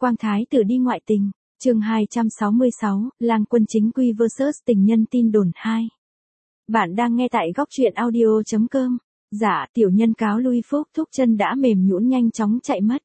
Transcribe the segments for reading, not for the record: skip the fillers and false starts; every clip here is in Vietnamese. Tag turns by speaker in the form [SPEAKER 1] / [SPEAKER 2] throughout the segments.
[SPEAKER 1] Quang thái tử đi ngoại tình, chương 266, Lang Quân chính quy vs tình nhân tin đồn 2. Bạn đang nghe tại góc truyện audio.com. Dạ, tiểu nhân cáo lui Phúc thúc chân đã mềm nhũn nhanh chóng chạy mất.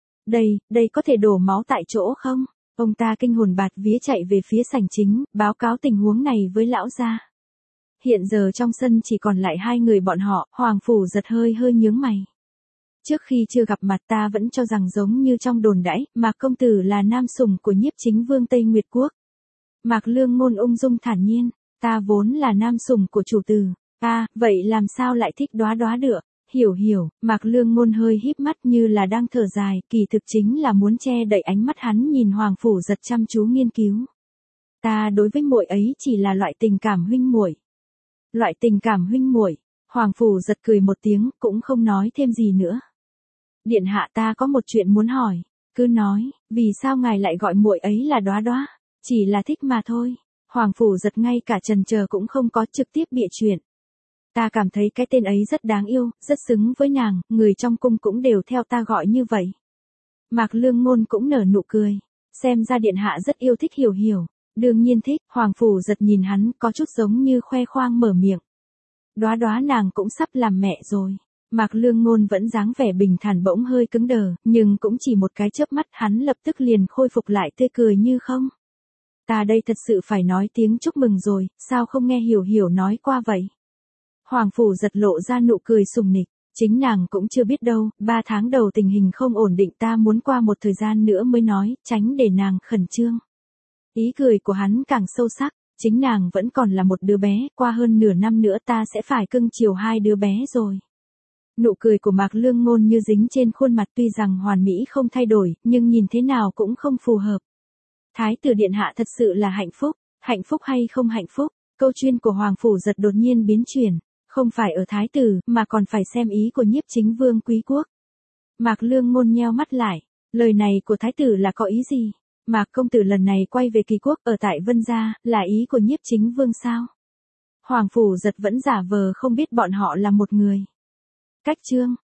[SPEAKER 1] Đây có thể đổ máu tại chỗ không? Ông ta kinh hồn bạt vía chạy về phía sảnh chính, báo cáo tình huống này với lão gia. Hiện giờ trong sân chỉ còn lại hai người bọn họ, Hoàng Phủ Giật hơi nhướng mày. Trước khi chưa gặp mặt ta vẫn cho rằng giống như trong đồn đãi, Mạc công tử là nam sủng của Nhiếp Chính Vương Tây Nguyệt Quốc. Mạc Lương Ngôn ung dung thản nhiên, ta vốn là nam sủng của chủ tử. Vậy làm sao lại thích Đóa Đóa được? Hiểu, Mạc Lương Ngôn hơi híp mắt như là đang thở dài, kỳ thực chính là muốn che đậy ánh mắt hắn nhìn Hoàng Phủ Giật chăm chú nghiên cứu. Ta đối với muội ấy chỉ là loại tình cảm huynh muội. Loại tình cảm huynh muội? Hoàng Phủ Giật cười một tiếng, cũng không nói thêm gì nữa. Điện hạ, ta có một chuyện muốn hỏi, cứ nói, vì sao ngài lại gọi muội ấy là Đóa Đóa? Chỉ là thích mà thôi. Hoàng Phủ Giật ngay cả chần chờ cũng không có, trực tiếp bịa chuyện. Ta cảm thấy cái tên ấy rất đáng yêu, rất xứng với nàng, người trong cung cũng đều theo ta gọi như vậy. Mạc Lương Ngôn cũng nở nụ cười, xem ra điện hạ rất yêu thích Hiểu. Đương nhiên thích. Hoàng Phủ Giật nhìn hắn có chút giống như khoe khoang mở miệng. Đóa Đóa nàng cũng sắp làm mẹ rồi. Mạc Lương Ngôn vẫn dáng vẻ bình thản bỗng hơi cứng đờ, nhưng cũng chỉ một cái chớp mắt hắn lập tức liền khôi phục lại tươi cười như không. Ta đây thật sự phải nói tiếng chúc mừng rồi, sao không nghe Hiểu nói qua vậy? Hoàng Phủ Giật lộ ra nụ cười sùng nịch, chính nàng cũng chưa biết đâu, 3 tháng đầu tình hình không ổn định, ta muốn qua một thời gian nữa mới nói, tránh để nàng khẩn trương. Ý cười của hắn càng sâu sắc, chính nàng vẫn còn là một đứa bé, qua hơn nửa năm nữa ta sẽ phải cưng chiều hai đứa bé rồi. Nụ cười của Mạc Lương Ngôn như dính trên khuôn mặt, tuy rằng hoàn mỹ không thay đổi, nhưng nhìn thế nào cũng không phù hợp. Thái tử điện hạ thật sự là hạnh phúc hay không hạnh phúc? Câu chuyện của Hoàng Phủ Giật đột nhiên biến chuyển, không phải ở thái tử, mà còn phải xem ý của Nhiếp Chính Vương Quý Quốc. Mạc Lương Ngôn nheo mắt lại, lời này của thái tử là có ý gì? Mạc công tử lần này quay về Kỳ Quốc ở tại Vân Gia, là ý của Nhiếp Chính Vương sao? Hoàng Phủ Giật vẫn giả vờ không biết bọn họ là một người. Cách chương